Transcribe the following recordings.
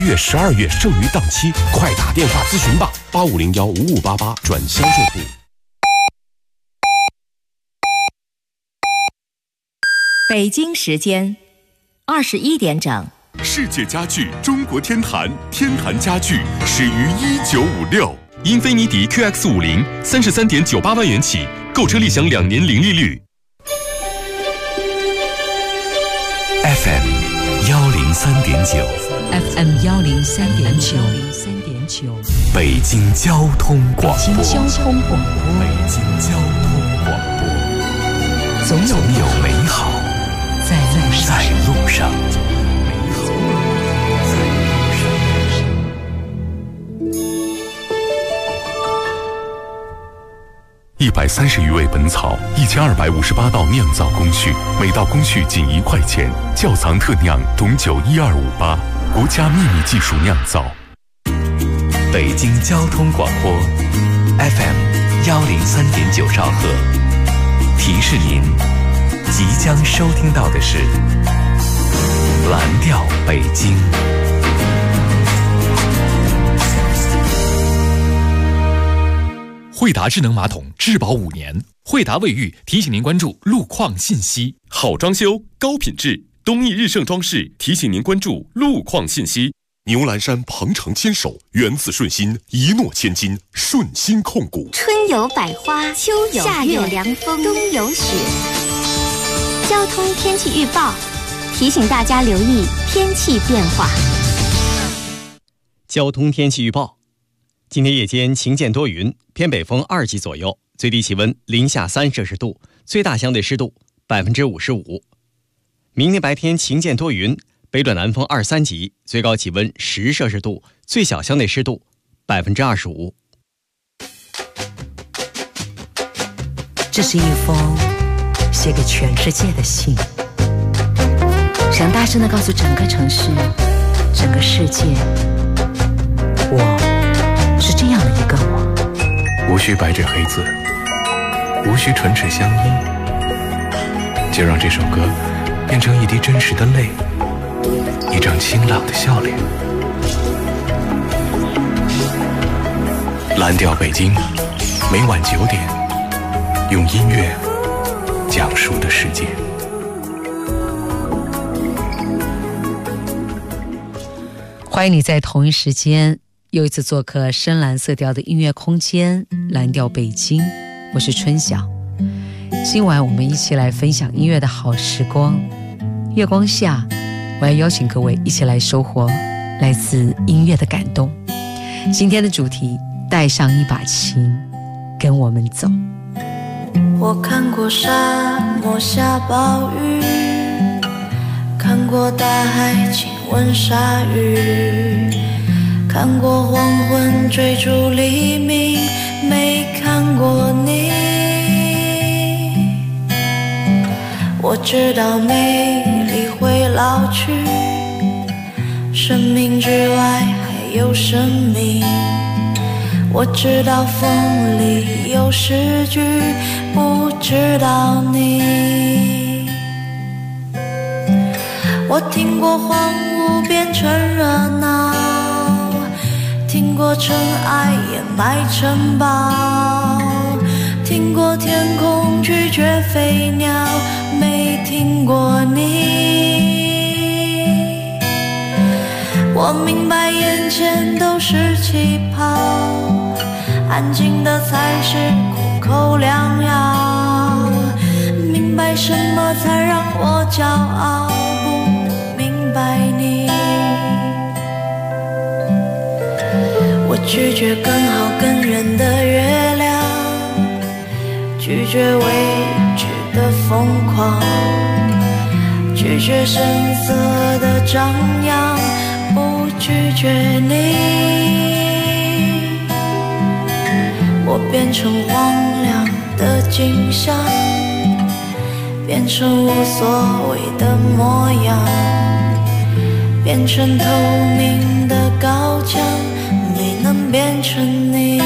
月、12月剩余档期，快打电话咨询吧，85015588转销售部。 北京时间21点整。 世界家具中国天坛，天坛家具始于1956。英菲尼迪 QX50 33.98万元起，购车立享2年零利率。 FM 103.9 FM 103.9 北京交通广播。 北京交通广播。 北京交通广播。总有美好在路上。130余味本草，1258道酿造工序，每道工序仅1块钱。窖藏特酿董酒12588，国家秘密技术酿造。北京交通广播 FM 103.9兆赫，提示您，即将收听到的是蓝调北京。 惠达智能马桶质保5年，惠达卫浴提醒您关注路况信息。 好装修，高品质，东义日盛装饰提醒您关注路况信息。牛栏山鹏程牵手，源自顺心，一诺千金，顺心控股。 春有百花，秋有夏有凉风，冬有雪。交通天气预报提醒大家留意天气变化。 交通天气预报。今天夜间晴间多云，偏北风2级左右，最低气温零下3摄氏度，最大相对湿度55%。明天白天晴间多云，北转南风2、3级，最高气温10摄氏度，最小相对湿度25%。 这是一封写给全世界的信，想大声地告诉整个城市、整个世界，我是这样的一个我。 无需白纸黑字，无需唇齿相依，就让这首歌变成一滴真实的泪，一张清朗的笑脸。蓝调北京，每晚9点，用音乐讲述的世界。 欢迎你在同一时间又一次做客深蓝色调的音乐空间，蓝调北京，我是春晓。今晚我们一起来分享音乐的好时光。月光下，我要邀请各位一起来收获来自音乐的感动。今天的主题，带上一把琴，跟我们走。 我看过沙漠下暴雨，看过大海亲吻鲨鱼，看过黄昏追逐黎明，没看过你。我知道美丽会老去，生命之外还有生命。我知道风里有诗句，不知道你。我听过荒芜变成热闹，听过尘埃掩埋城堡，听过天空拒绝飞鸟，没听过你。我明白眼前都是气泡，安静的才是苦口良药，明白什么才让我骄傲，不明白你。我拒绝更好更圆的月亮，拒绝未知的疯狂，拒绝声色的张扬，不拒绝你。我变成荒凉的景象，变成无所谓的模样，变成透明的高墙，没能变成你。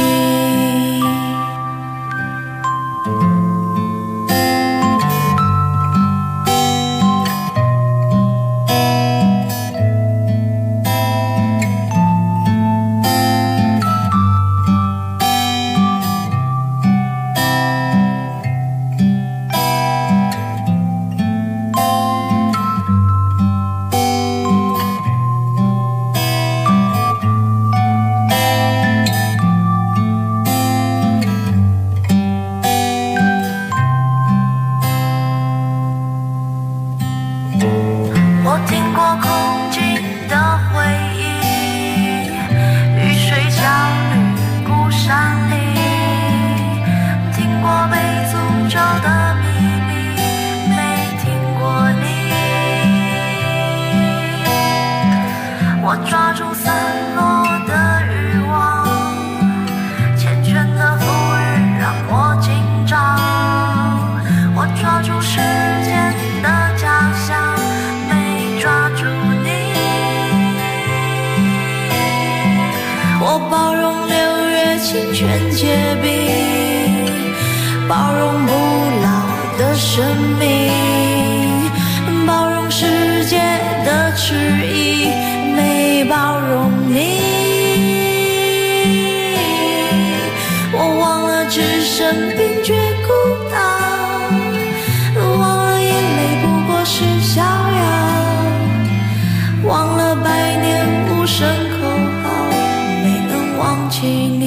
散落的欲望，缱绻的风雨让我紧张。我抓住时间的假象，没抓住你。我包容六月清泉结冰，包容不老的生命，包容世界的迟疑，没包容你。我忘了只生病却孤单，忘了眼泪不过是逍遥，忘了百年无声口号，没能忘记你。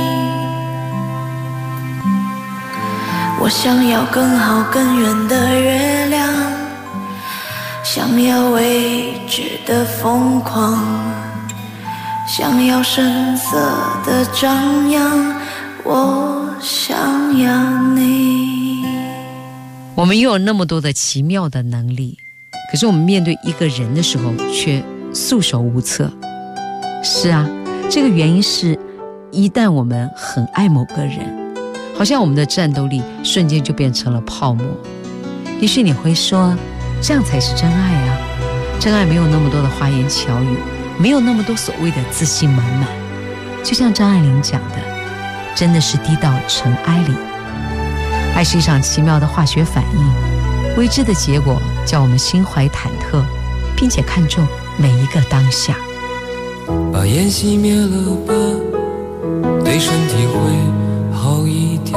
我想要更好更远的月亮，想要未知的疯狂，想要声色的张扬，我想要你。 我们拥有那么多的奇妙的能力，可是我们面对一个人的时候却束手无策。是啊，这个原因是一旦我们很爱某个人，好像我们的战斗力瞬间就变成了泡沫。也许你会说，这样才是真爱啊，真爱没有那么多的花言巧语，没有那么多所谓的自信满满。就像张爱玲讲的，真的是滴到尘埃里。爱是一场奇妙的化学反应，未知的结果叫我们心怀忐忑，并且看重每一个当下。 把烟熄灭了吧，对身体会好一点。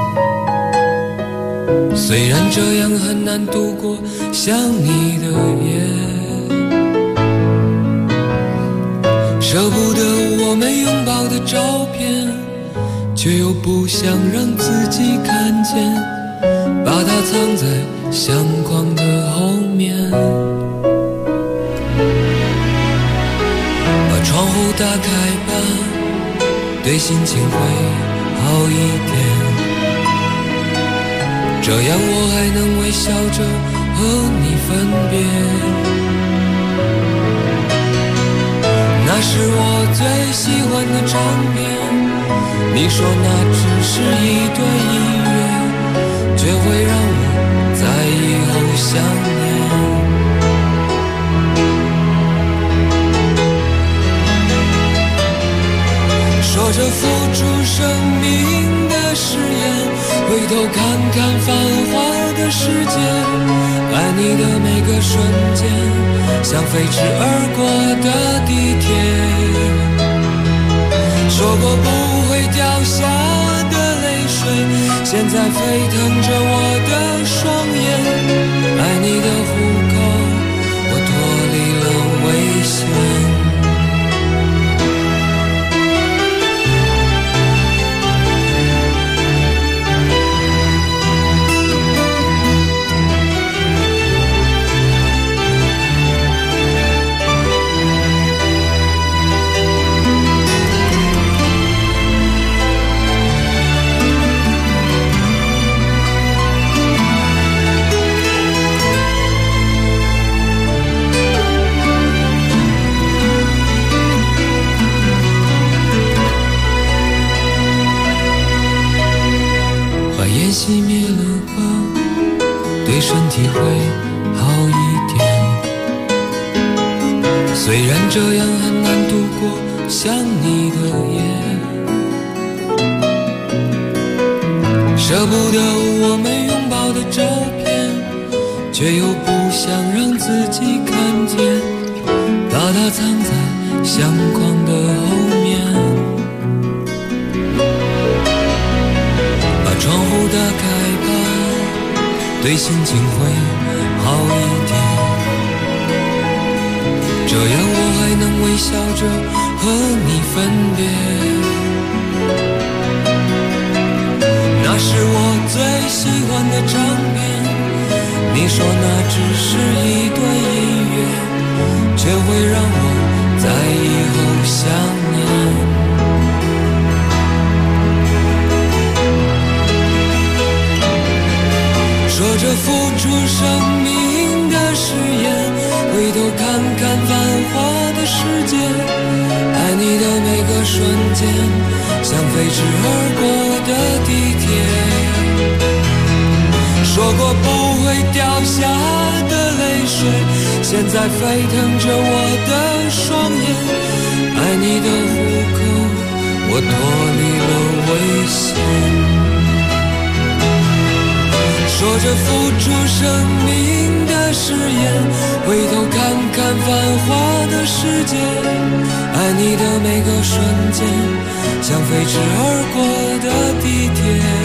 虽然这样很难度过想你的夜，舍不得我们拥抱的照片，却又不想让自己看见，把它藏在相框的后面。把窗户打开吧，对心情会好一点，这样我还能微笑着和你分别。那是我最喜欢的唱片，你说那只是一段音乐，却会让我在以后想念。说着付出生命的誓言，回头看看繁华的世界，爱你的每个瞬间，像飞驰而过的地铁。说过不会掉下的泪水，现在沸腾着我的双眼。爱你的虎口，我脱离了危险。熄灭了吧，对身体会好一点。虽然这样很难度过想你的夜，舍不得我们拥抱的照片，却又不想让自己看见，把它藏在相框的后面。窗户打开吧，对心情会好一点，这样我还能微笑着和你分别。那是我最喜欢的唱片，你说那只是一段音乐，却会让我在以后想念。说着付出生命的誓言，回头看看繁华的世界， 瞬间，像飞驰而过的地铁。说过不会掉下的泪水，现在沸腾着我的双眼。爱你的虎口，我脱离了危险。说着付出生命的誓言，回头看看繁华的世界。爱你的每个瞬间，像飞驰而过的地铁。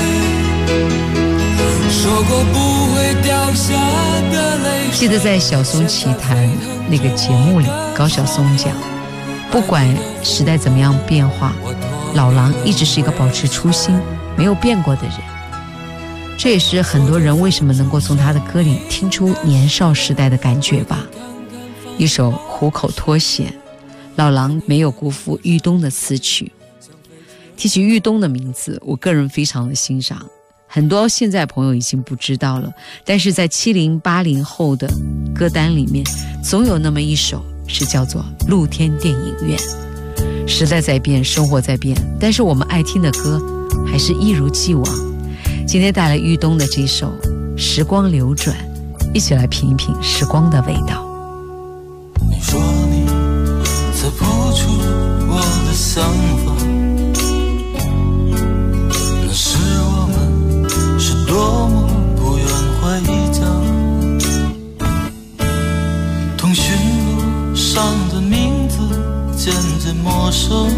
说过不会掉下的泪水。 记得在小松奇谈那个节目里，高晓松讲，不管时代怎么样变化，老狼一直是一个保持初心没有变过的人。这也是很多人为什么能够从他的歌里听出年少时代的感觉吧。一首虎口脱险，老狼没有辜负豫东的词曲。提起豫东的名字，我个人非常的欣赏，很多现在朋友已经不知道了，但是在70、80后的歌单里面，总有那么一首是叫做露天电影院。时代在变，生活在变，但是我们爱听的歌还是一如既往。今天带来豫东的这首《时光流转》，一起来品一品时光的味道。 你说你猜不出我的想法，那时我们是多么不愿回家。通讯录上的名字渐渐陌生，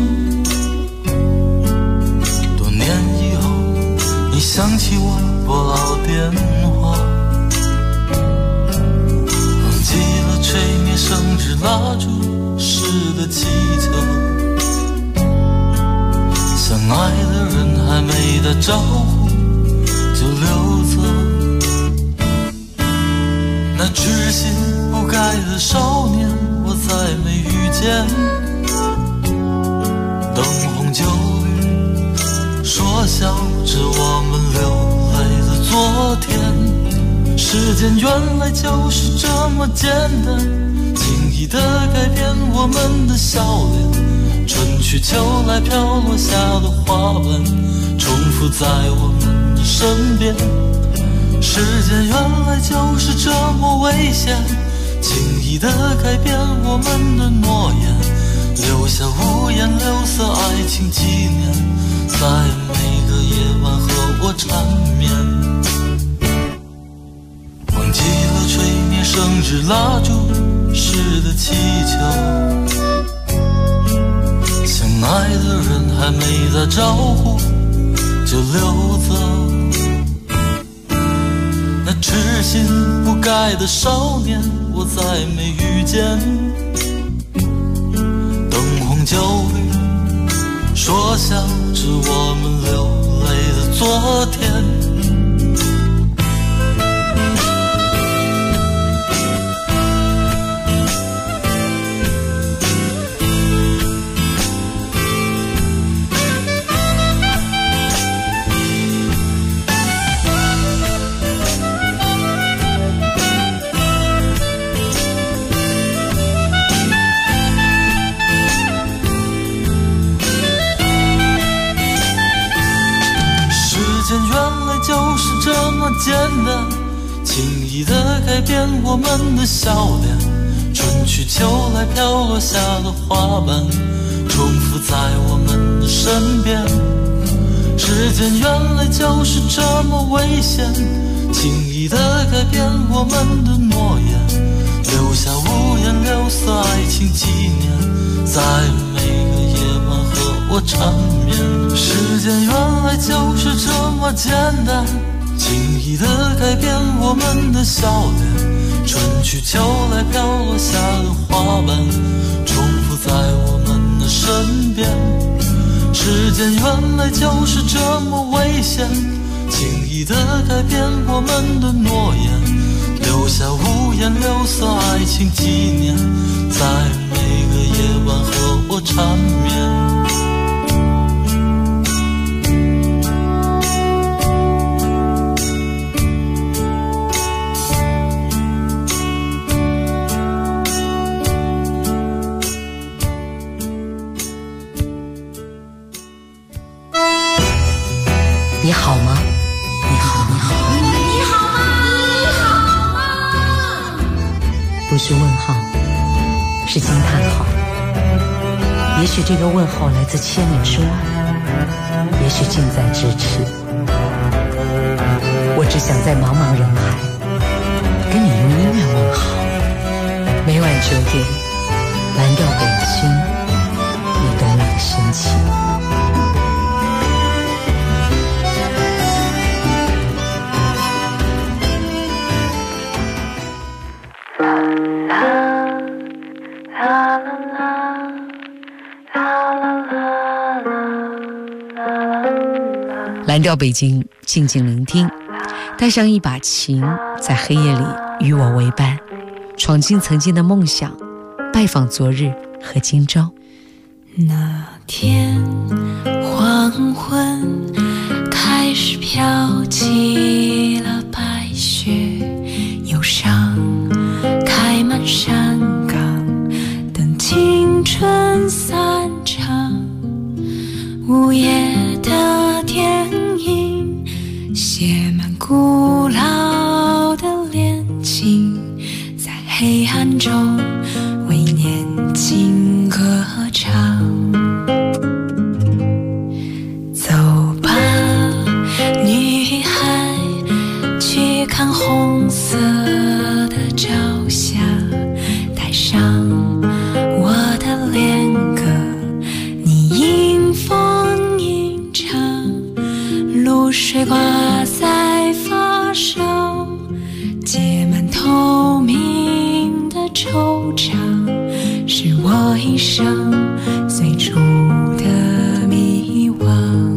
多年以后你想起我拨老电话，忘记了吹灭生日蜡烛时的祈求，相爱的人还没打招呼就溜走。那痴心不改的少年我再没遇见，灯红酒绿说笑着我们流泪的昨天。时间原来就是这么简单，轻易地改变我们的笑脸。春去秋来飘落下的花瓣，重复在我们的身边。时间原来就是这么危险，轻易地改变我们的诺言，留下五颜六色爱情纪念，在每个夜晚和我缠绵。忘记了吹灭生日蜡烛时的祈求，相爱的人还没打招呼就溜走。那痴心不改的少年我再没遇见，灯红酒绿说笑着我们流泪的昨天。简单，轻易地改变我们的笑脸。春去秋来飘落下的花瓣，重复在我们的身边。时间原来就是这么危险，轻易地改变我们的诺言，留下五颜六色爱情纪念，在每个夜晚和我缠绵。时间原来就是这么简单，轻易地改变我们的笑脸。春去秋来飘落下的花瓣，重复在我们的身边。时间原来就是这么危险，轻易地改变我们的诺言，留下五颜六色爱情纪念，在每个夜晚和我缠绵。 你好吗？你好，你好， 你好吗？你好吗？ 不是问号，是惊叹号。也许这个问号来自千里之外，也许近在咫尺。我只想在茫茫人海跟你用音乐问好。每晚9点，蓝调北京，你懂我的心情。蓝调北京，静静聆听，带上一把琴，在黑夜里与我为伴，闯进曾经的梦想，拜访昨日和今朝。 那天黄昏开始飘起了白雪，忧伤开满山岗，等青春散场。午夜的电影写满古老的恋情，在黑暗中为年轻歌唱。走吧，女孩，去看红色的朝霞，带上我的恋歌，你迎风吟唱，露水挂在发梢，结满透明的惆怅，是我一生最初的迷惘。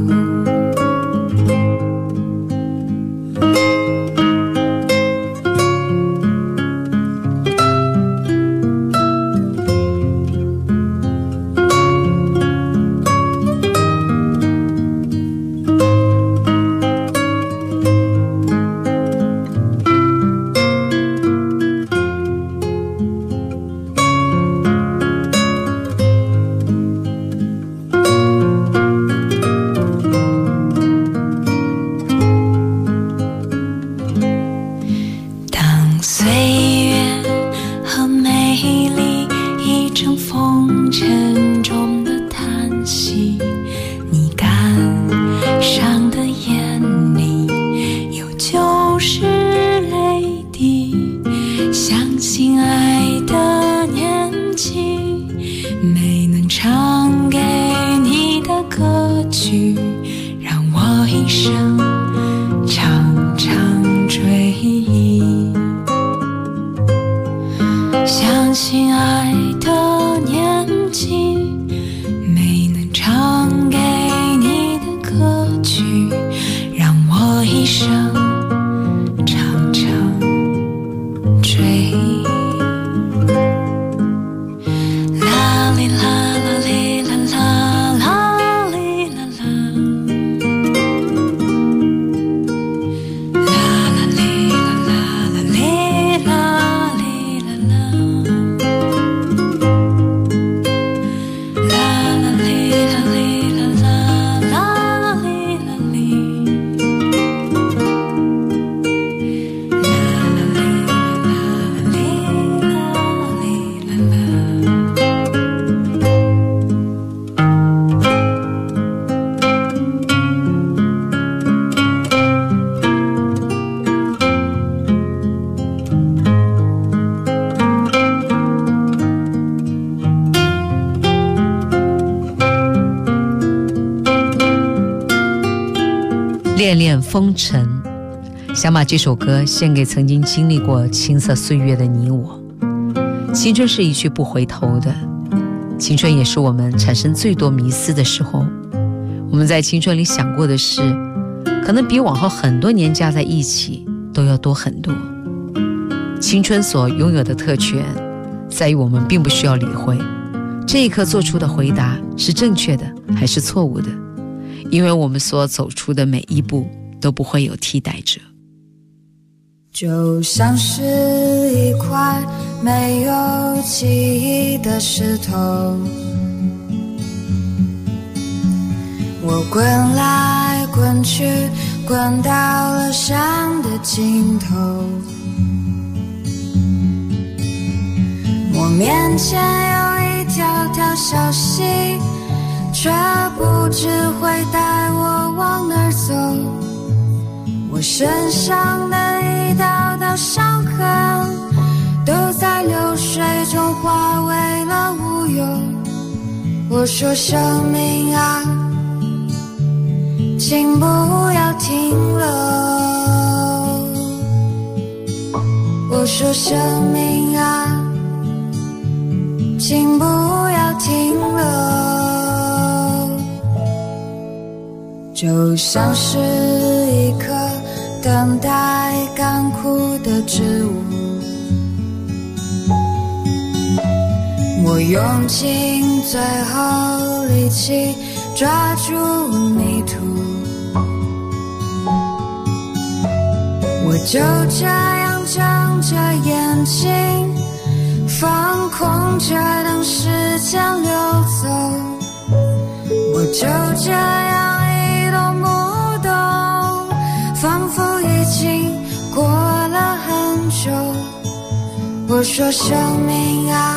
恋恋风尘，想把这首歌献给曾经经历过青涩岁月的你我。青春是一去不回头的，青春也是我们产生最多迷思的时候。我们在青春里想过的事，可能比往后很多年加在一起都要多很多。青春所拥有的特权，在于我们并不需要理会这一刻做出的回答是正确的还是错误的，因为我们所走出的每一步都不会有替代者。 就像是一块没有记忆的石头，我滚来滚滚去，滚到了山的尽头。我面前有一条条小溪，却不知会带我往哪儿走。我身上的一道道伤痕，都在流水中化为了乌有。我说生命啊，请不要停留。我说生命啊，请不要停留。就像是一棵等待干枯的植物，我用尽最后力气抓住泥土，我就这样睁着眼睛，放空着等时间流走。我就这样一动不动，仿佛已经过了很久。我说生命啊，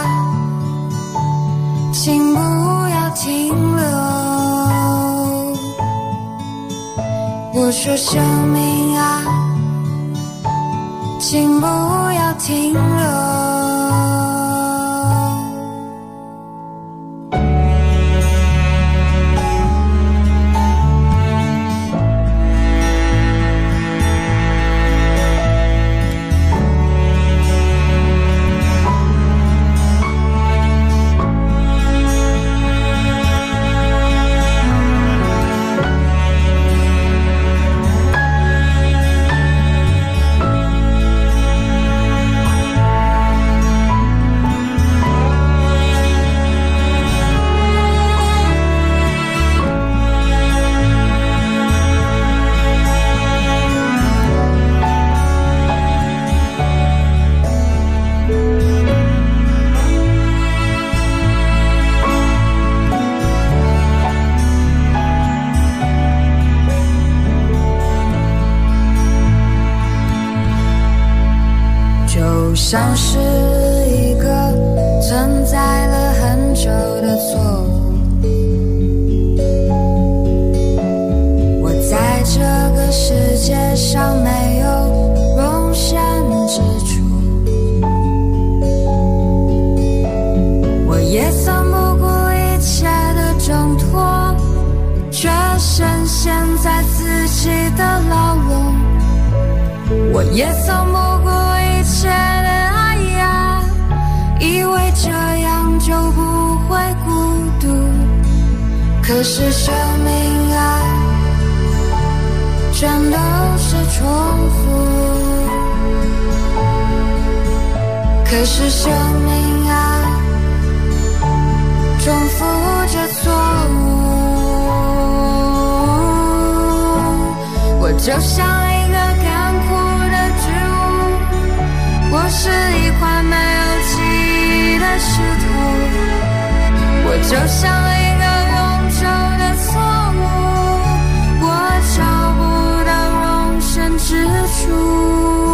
请不要停留。我说生命啊，请不要停留。像是一个存在了很久的错误，我在这个世界上没有容身之处，我也曾不顾一切的挣脱，却深陷在自己的牢笼，我也曾不顾一切的爱呀，以为这样就不会孤独。可是生命啊，全都是重复。可是生命啊，重复着错误。我就像一个干枯的植物，我是一块没有记忆的石头，我就像一个永久的错误，我找不到容身之处。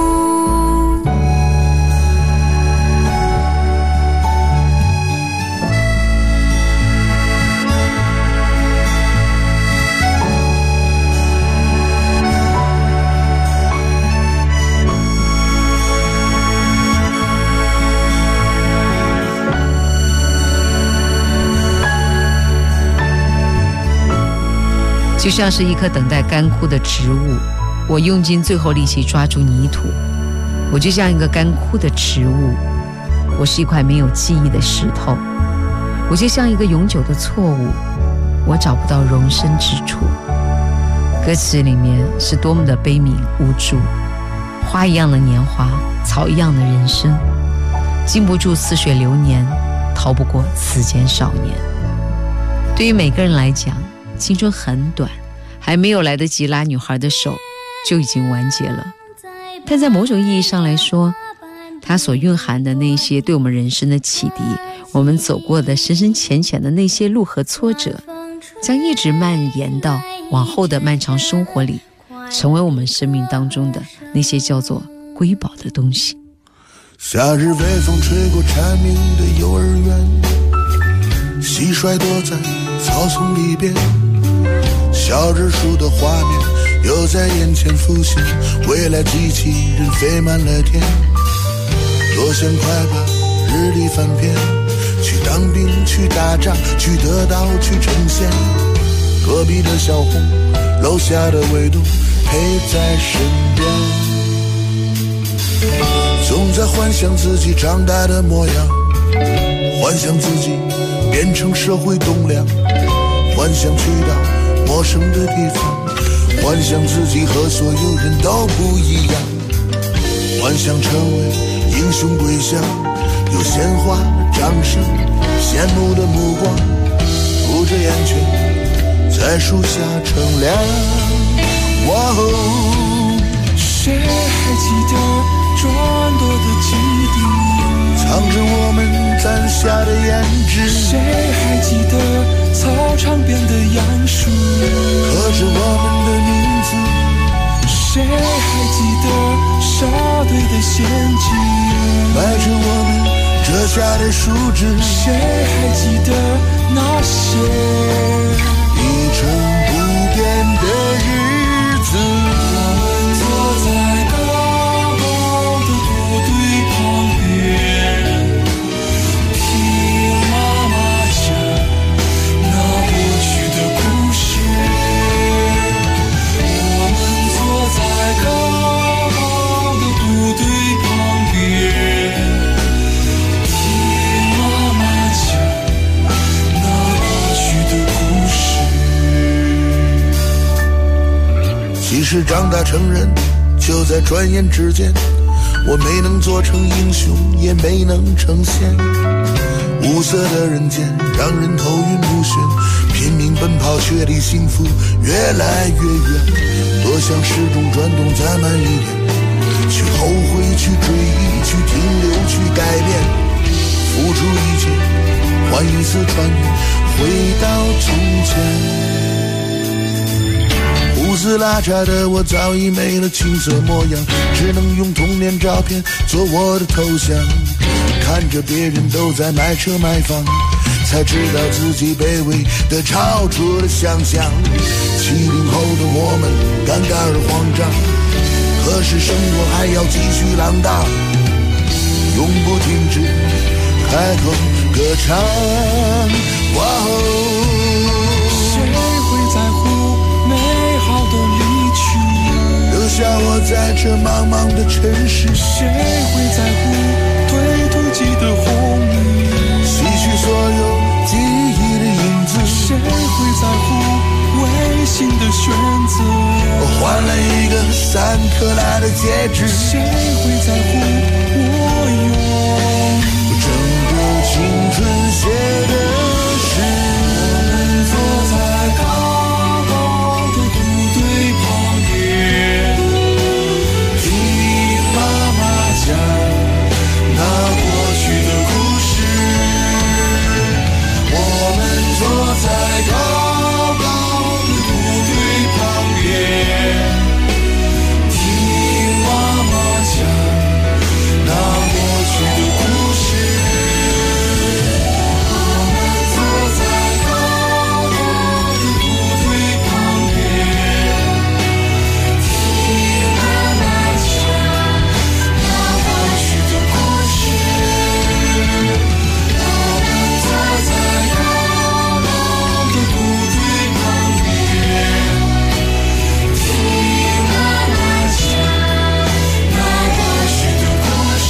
就像是一棵等待干枯的植物，我用尽最后力气抓住泥土，我就像一个干枯的植物，我是一块没有记忆的石头，我就像一个永久的错误，我找不到容身之处。歌词里面是多么的悲悯无助，花一样的年华，草一样的人生，经不住似水流年，逃不过此间少年。对于每个人来讲，青春很短，还没有来得及拉女孩的手，就已经完结了。但在某种意义上来说，它所蕴含的那些对我们人生的启迪，我们走过的深深浅浅的那些路和挫折，将一直蔓延到往后的漫长生活里，成为我们生命当中的那些叫做瑰宝的东西。 夏日微风吹过蝉鸣的幼儿园，蟋蟀躲在草丛里边，小日出的画面又在眼前浮现，未来机器人飞满了天，多想快把日历翻篇，去当兵，去打仗，去得到，去呈现。隔壁的小红，楼下的维度陪在身边，总在幻想自己长大的模样，幻想自己变成社会栋梁，幻想去到陌生的地方，幻想自己和所有人都不一样，幻想成为英雄归乡，有鲜花掌声，羡慕的目光，捂着眼圈在树下乘凉。哇哦， 谁还记得转舵的基地， 藏着我们攒下的胭脂， 谁还记得操场边的杨树， 刻着我们的名字， 谁还记得沙堆的陷阱， 埋着我们折下的树枝， 谁还记得那些一成不变的日子。 我们坐在高高的部队旁边，听妈妈讲那过去的故事。我们坐在高高的部队旁边，听妈妈讲那过去的故事。 其实长大成人就在转眼之间，我没能做成英雄，也没能成仙。无色的人间让人头晕目眩，拼命奔跑却离幸福越来越远。多想时钟转动再慢一点，去后悔，去追忆，去停留，去改变，付出一切换一次穿越，回到从前。胡子拉碴的我早已没了青涩模样，只能用童年照片做我的头像。看着别人都在买车买房，才知道自己卑微的超出了想象。70后的我们尴尬而慌张，可是生活还要继续浪荡，永不停止开口歌唱。哇哦， 谁会在乎美好的离去， 留下我在这茫茫的城市。 谁会在乎推土机的轰鸣， 吸取所有记忆的影子。 谁会在乎违心的选择， 我换了一个3克拉的戒指。 谁会在乎我用整个青春写的诗。 我们坐在高高的部队旁边，听妈妈讲那过去的故事。我们坐在高高的部队旁边，听妈妈讲那过去的故事。我们坐在高高的部队旁边，听妈妈讲那过去的故事。我们坐在高高的部队旁边，听妈妈讲那过去的故事。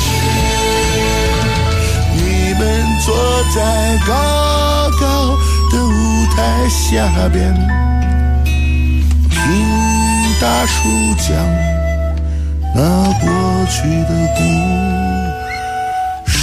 你们坐在高高的舞台下边，听大树讲那过去的故事。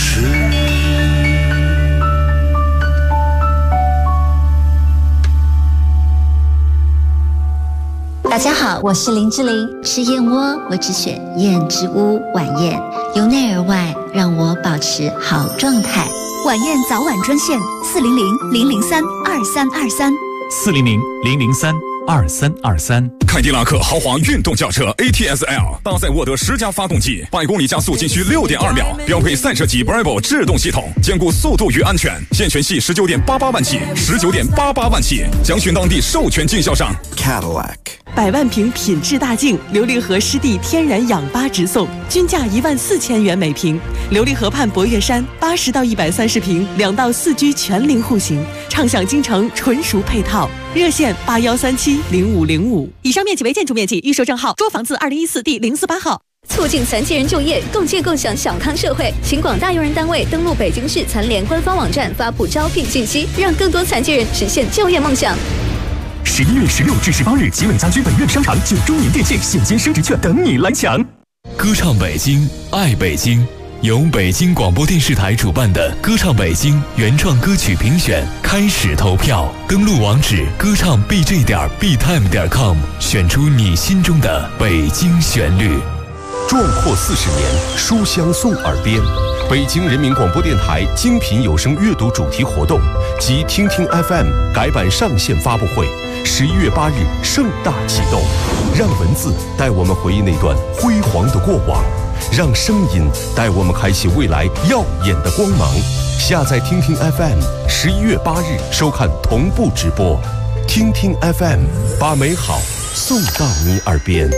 大家好，我是林志玲。吃燕窝，我只选燕之屋晚宴，由内而外让我保持好状态。 晚宴早晚专线：400-003-2323。 400-003-2323。 2323。 凯迪拉克豪华运动轿车 ATS-L 搭载沃德10加发动机，100公里加速仅需6.2秒，标配赛车级 Bravo 制动系统，兼顾速度与安全。现权系19.88万起，19.88万起，详询当地授权经销商。 Cadillac 100万瓶品质大净琉璃河湿地天然氧吧直送，均价14000元每瓶。琉璃河畔博岳山80到130平，2到4居全龄户型，畅享京城纯熟配套。热线81370505。以上面积为建筑面积，预售证号捉房字2014第048号。 促进残疾人就业，共建共享小康社会。请广大用人单位登录北京市残联官方网站发布招聘信息，让更多残疾人实现就业梦想。 11月16至18日，吉伟家居本院商场9周年店庆现金升值券等你来抢。 歌唱北京，爱北京，由北京广播电视台主办的歌唱北京原创歌曲评选开始投票，登录网址歌唱 bj.btime.com， 选出你心中的北京旋律。 壮阔40年，书香送耳边。北京人民广播电台精品有声阅读主题活动及听听 FM 改版上线发布会，11月8日盛大启动。让文字带我们回忆那段辉煌的过往，让声音带我们开启未来耀眼的光芒。下载听听 FM，11月8日收看同步直播。听听 FM， 把美好送到你耳边。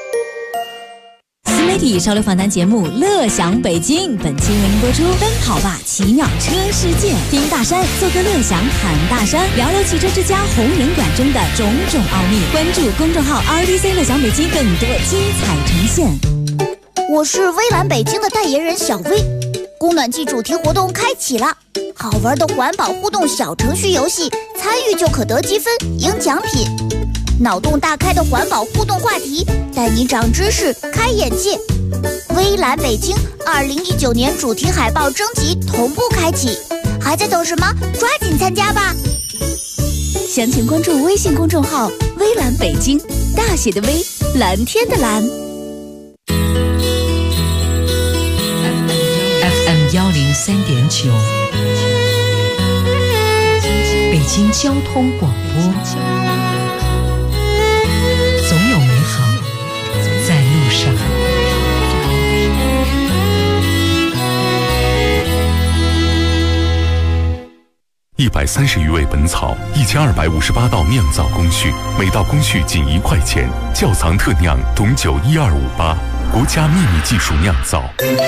媒体潮流访谈节目《乐享北京》，本期为您播出《奔跑吧奇妙车世界》，听大山做个乐享侃大山，聊聊汽车之家红人馆中的种种奥秘。关注公众号 RDC 乐享北京，更多精彩呈现。 我是微蓝北京的代言人小薇，供暖季主题活动开启了，好玩的环保互动小程序游戏，参与就可得积分赢奖品。脑洞大开的环保互动话题，带你长知识开眼界。微蓝北京2019年主题海报征集同步开启，还在等什么？抓紧参加吧！详情关注微信公众号微蓝北京，大写的微，蓝天的蓝。 FM 103.9，北京交通广播。总有美好在路上。 130余味本草，1258道酿造工序，每道工序仅1块钱。窖藏特酿董酒12588，国家秘密技术酿造。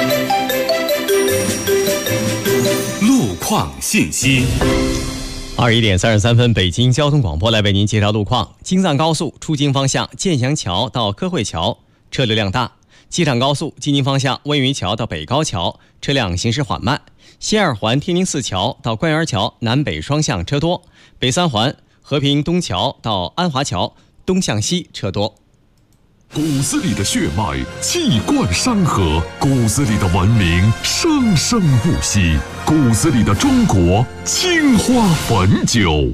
路况信息。 21点33分，北京交通广播来为您介绍路况。京藏高速出京方向建祥桥到科汇桥车流量大，机场高速进京方向温榆桥到北高桥车辆行驶缓慢，西二环天宁寺桥到官园桥南北双向车多，北三环和平东桥到安华桥东向西车多。 骨子里的血脉气贯山河，骨子里的文明生生不息，骨子里的中国青花汾酒。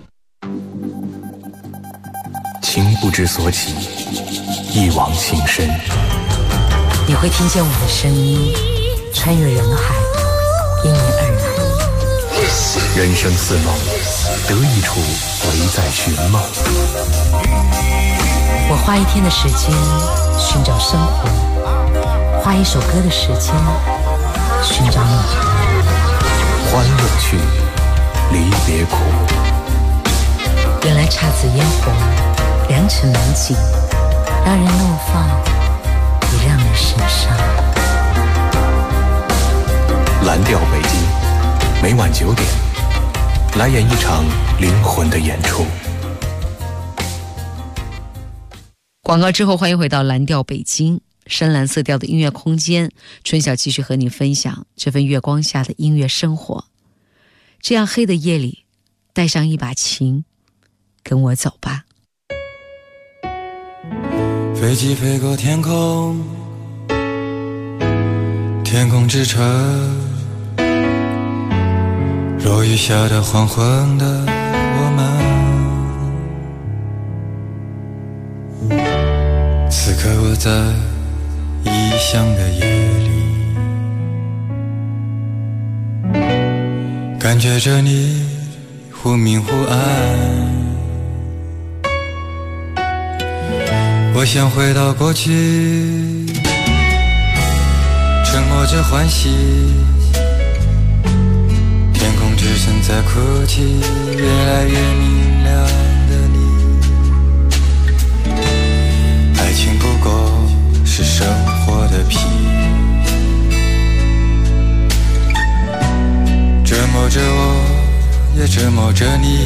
情不知所起，一往情深。 你会听见我的声音，穿越人海，因你而来。 人生似梦，得一处唯在寻梦。 我花一天的时间寻找生活，花一首歌的时间寻找你。 欢乐去，离别苦。 原来姹紫嫣红，良辰美景，让人怒放，也让人神伤。 蓝调北京，每晚9点，来演一场灵魂的演出。 广告之后，欢迎回到蓝调北京，深蓝色调的音乐空间。春晓继续和你分享这份月光下的音乐生活。这样黑的夜里，带上一把琴，跟我走吧。 飞机飞过天空，天空之城，落雨下的黄昏的我们，此刻我在异乡的夜里，感觉着你忽明忽暗， 我想回到过去，沉默着欢喜，天空只剩在哭泣，越来越明亮的你。爱情不过是生活的皮，折磨着我，也折磨着你。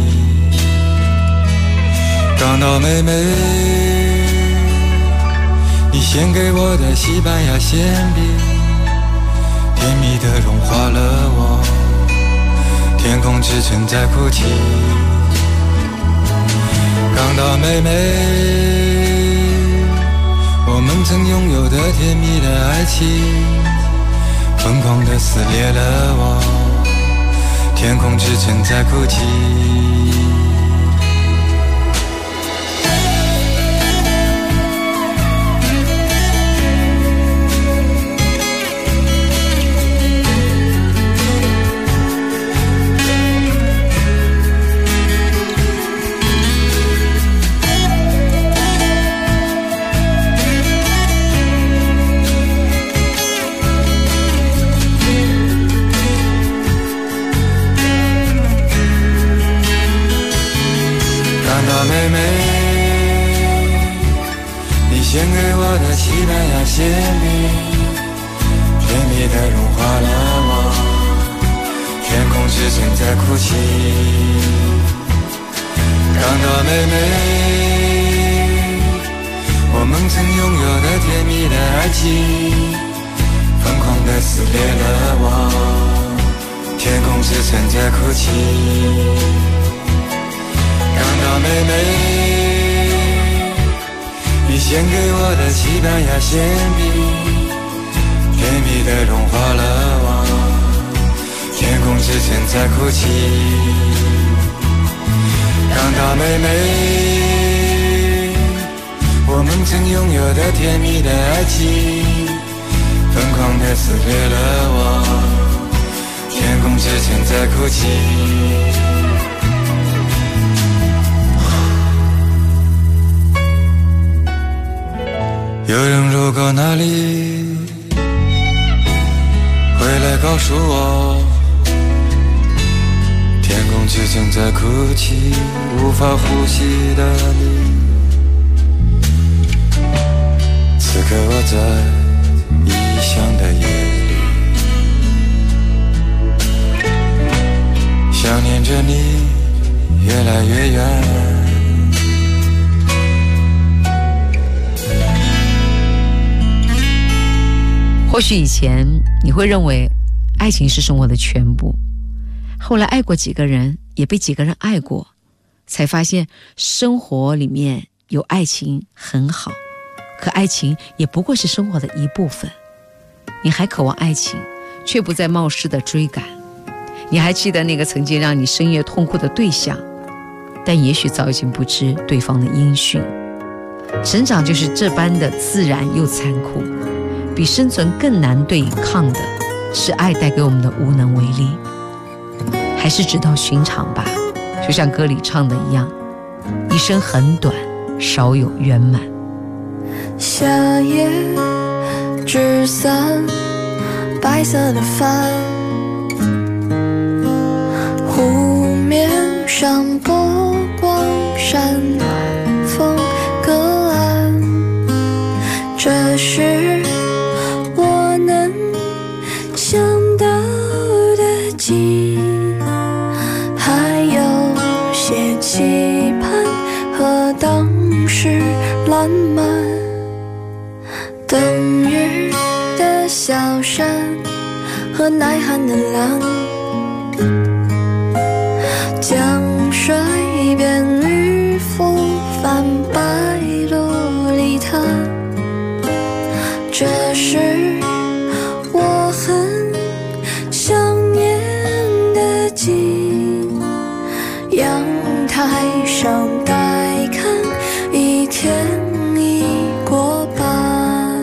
港岛妹妹，你献给我的西班牙馅饼，甜蜜的融化了我，天空只剩在哭泣。港岛妹妹，我们曾拥有的甜蜜的爱情，疯狂地撕裂了我，天空只剩在哭泣。妹妹，你献给我的西班牙馅饼，甜蜜地融化了我，天空只剩在哭泣。港岛妹妹，我们曾拥有的甜蜜的爱情，疯狂地撕裂了我，天空只剩在哭泣。港岛妹妹，你献给我的西班牙馅饼，甜蜜地融化了我，天空只剩在哭泣。港岛妹妹，我们曾拥有的甜蜜的爱情，疯狂地撕裂了我，天空只剩在哭泣。有人路过那里，回来告诉我，天空只剩在哭泣，无法呼吸的你。此刻我在异乡的夜里，想念着你越来越远。 或许以前你会认为爱情是生活的全部，后来爱过几个人，也被几个人爱过，才发现生活里面有爱情很好，可爱情也不过是生活的一部分。你还渴望爱情，却不再冒失的追赶。你还记得那个曾经让你深夜痛哭的对象，但也许早已经不知对方的音讯。成长就是这般的自然又残酷，比生存更难对抗的是爱带给我们的无能为力。还是知道寻常吧，就像歌里唱的一样，一生很短，少有圆满。 夏夜纸伞，白色的帆，湖面上波光闪，风隔岸，这是我能想到的景，还有些期盼和当时烂漫，等日的小山和耐寒的浪，江水边渔夫泛白琉璃塔，这是我很想念的景，阳台上待看，一天已过半，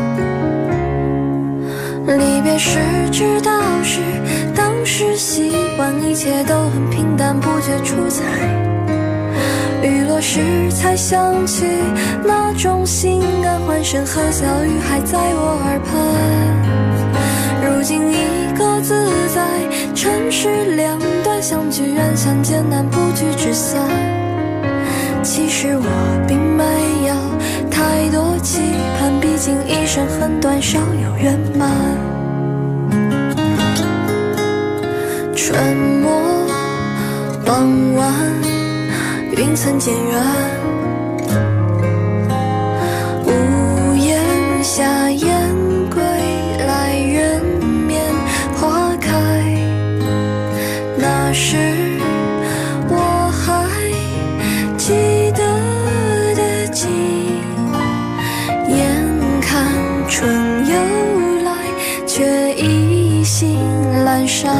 离别时知道是当时习惯，一切都很平淡，不觉出彩， 雨落时才想起，那种心安欢声和笑语还在我耳畔。如今一个自在，城市两端，相聚远相见难，不聚只散。其实我并没有太多期盼，毕竟一生很短，少有圆满。春末傍晚，云层渐远，屋檐下燕归来，人面花开。那时我还记得的紧，眼看春又来，却意兴阑珊。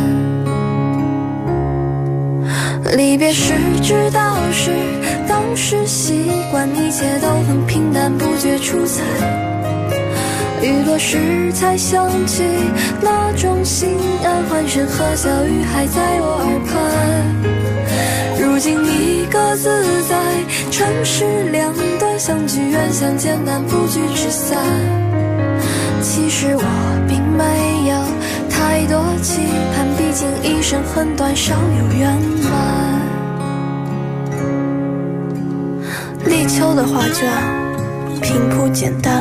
离别时知道是当时习惯，一切都很平淡，不觉出彩。雨落时才想起，那种心安欢声和笑语还在我耳畔。如今一个自在，城市两端，相聚远相见难，不聚只散。其实我并没有太多期盼，毕竟一生很短，少有圆满。立秋的画卷平铺简单，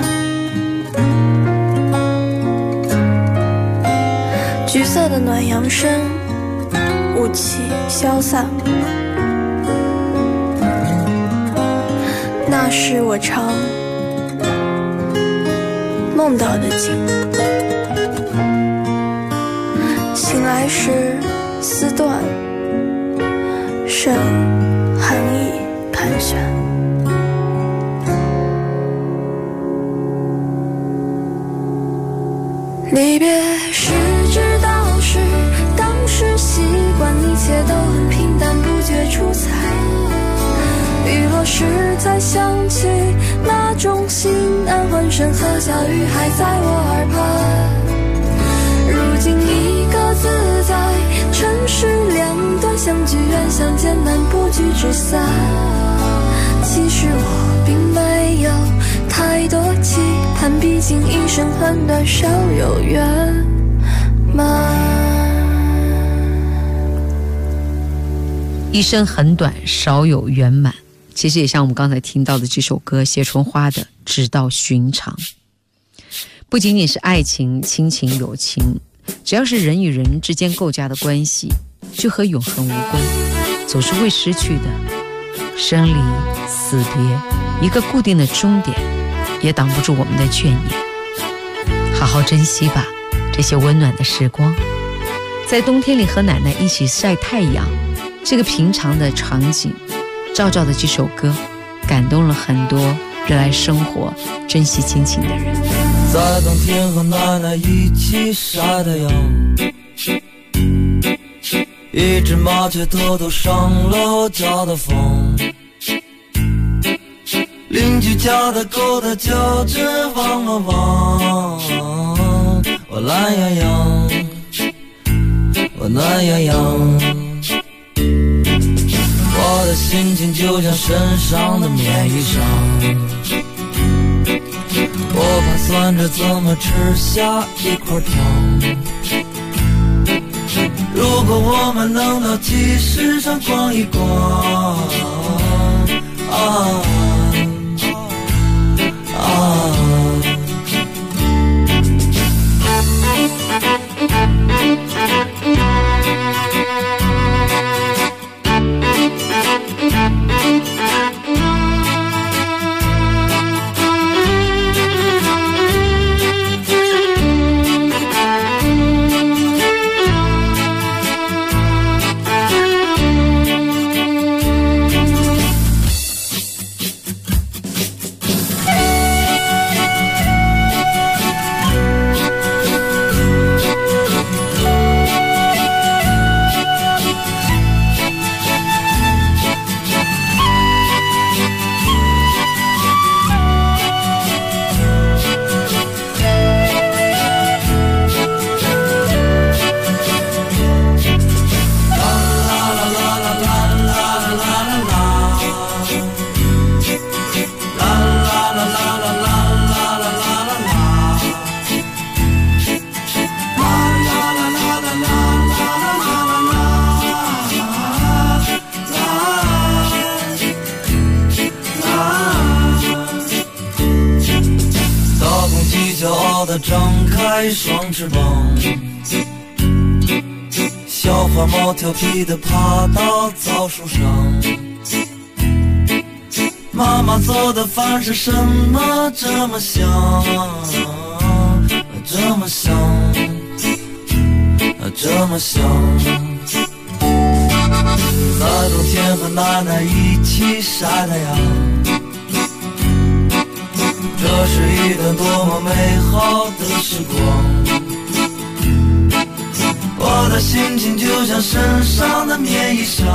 橘色的暖阳升，雾气消散。那是我常梦到的景，醒来时丝断，剩寒意盘旋。离别时知道是当时习惯，一切都很平淡，不觉出彩。雨落时才想起，那种心安欢声和笑语还在我耳畔。如今一个自在，城市两端，相聚远相见难，不聚只散。其实我并没有太多期盼，毕竟一生很短，少有圆满。 一生很短，少有圆满。其实也像我们刚才听到的这首歌谢春花的《直到寻常》，不仅仅是爱情、亲情、友情，只要是人与人之间构架的关系，就和永恒无关，总是会失去的。生离死别，一个固定的终点，也挡不住我们的眷念。好好珍惜吧，这些温暖的时光。在冬天里和奶奶一起晒太阳，这个平常的场景，赵照的这首歌感动了很多热爱生活、珍惜亲情的人。 在冬天和奶奶一起晒太阳，一只麻雀偷偷上了我家的房，邻居家的狗它叫着汪汪汪，我懒洋洋，我懒洋洋。我的心情就像身上的棉衣裳，我盘算着怎么吃下一块糖。如果我们能到集市上逛一逛， 张开双翅膀，小花猫调皮地爬到枣树上。妈妈做的饭是什么这么香，这么香，这么香。在冬天和奶奶一起晒太阳，这是一段多么美好的时光，我的心情就像身上的棉衣裳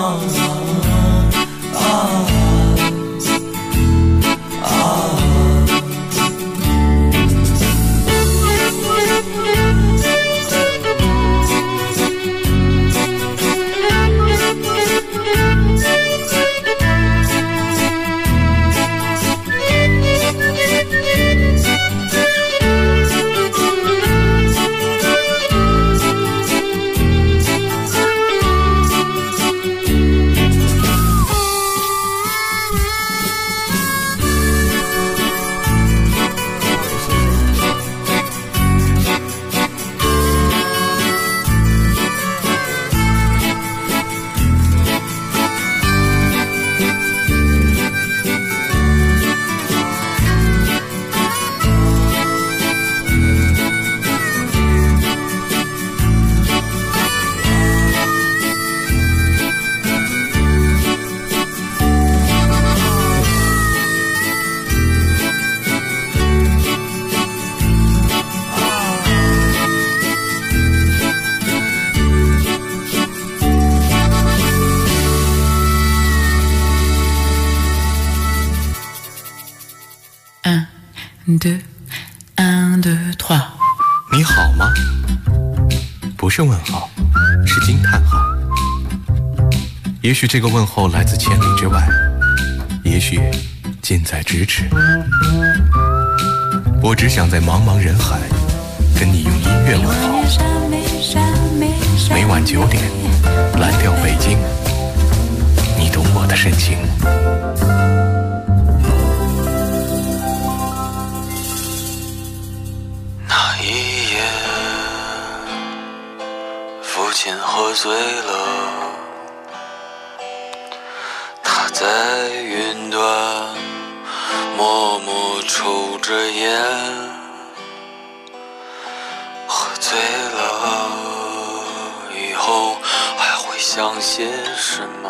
你好吗？不是问号，是惊叹号。也许这个问候来自千里之外，也许近在咫尺。我只想在茫茫人海跟你用音乐问候。每晚9点，蓝调北京，你懂我的深情。 那一夜，父亲喝醉了，他在云端默默抽着烟，喝醉了以后还会想些什么？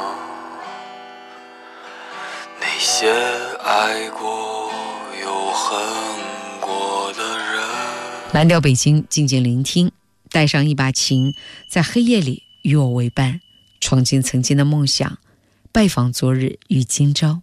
那些爱过又恨过的人。 蓝调北京，静静聆听，带上一把琴，在黑夜里与我为伴，闯进曾经的梦想，拜访昨日与今朝。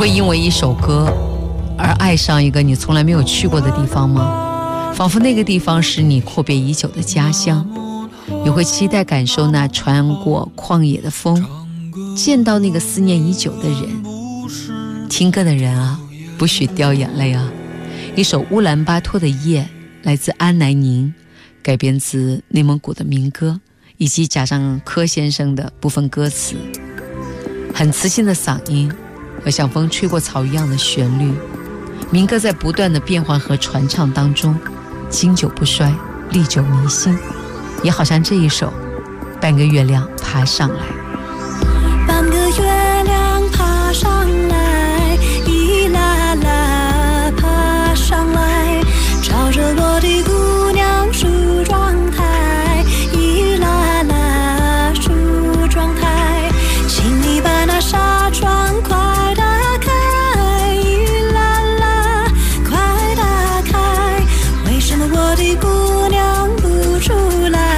会因为一首歌而爱上一个你从来没有去过的地方吗？仿佛那个地方是你阔别已久的家乡。你会期待感受那穿过旷野的风，见到那个思念已久的人。听歌的人啊，不许掉眼泪啊。一首乌兰巴托的夜，来自安南宁，改编自内蒙古的民歌，以及加上柯先生的部分歌词。很磁性的嗓音和像风吹过草一样的旋律，民歌在不断的变换和传唱当中，经久不衰，历久弥新。也好像这一首半个月亮爬上来， 半个月亮爬上来，一啦啦爬上来，照着我的姑娘梳妆台，一啦啦梳妆台，请你把那纱窗快打开，一啦啦快打开，为什么我的姑娘不出来？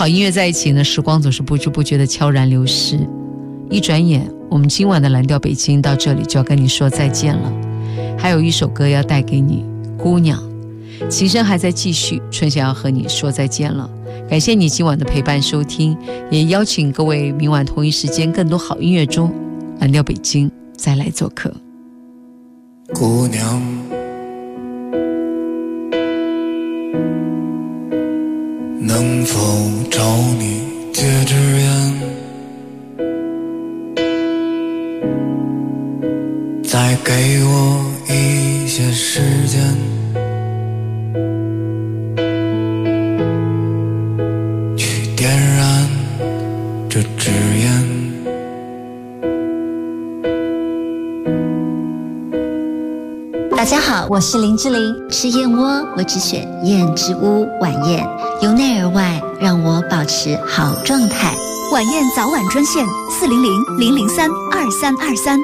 好音乐在一起呢，时光总是不知不觉的悄然流逝。一转眼，我们今晚的蓝调北京到这里就要跟你说再见了。还有一首歌要带给你，姑娘。琴声还在继续，春晓要和你说再见了。感谢你今晚的陪伴收听，也邀请各位明晚同一时间更多好音乐中，蓝调北京再来做客。 姑娘，能否找你借支烟，再给我一些时间，去点燃这支烟。 大家好，我是林志玲。吃燕窝，我只选燕之屋晚宴，由内而外让我保持好状态。 晚宴早晚专线400-003-2323。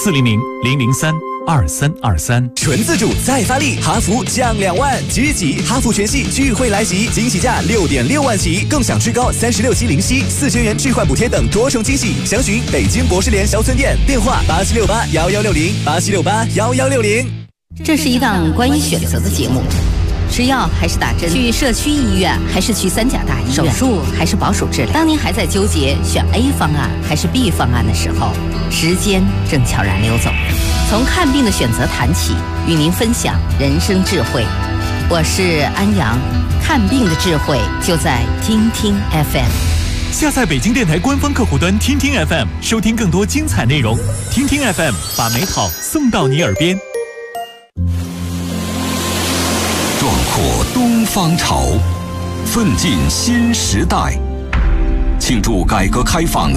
400-003-2323。 纯自主再发力，哈弗降2万，即日起哈弗全系钜惠来袭，惊喜价6.6万起，更享最高36期零息，4000元置换补贴等多重惊喜。详询北京博士联销村店，电话87681160，87681160。 这是一档关于选择的节目，吃药还是打针，去社区医院还是去3甲大医院，手术还是保守治疗。当您还在纠结选 A 方案还是 B 方案的时候，时间正悄然溜走。从看病的选择谈起，与您分享人生智慧。我是安阳，看病的智慧就在听听 FM。 下载北京电台官方客户端听听 FM， 收听更多精彩内容。听听 FM， 把美好送到你耳边。 壮阔东方潮，奋进新时代，庆祝改革开放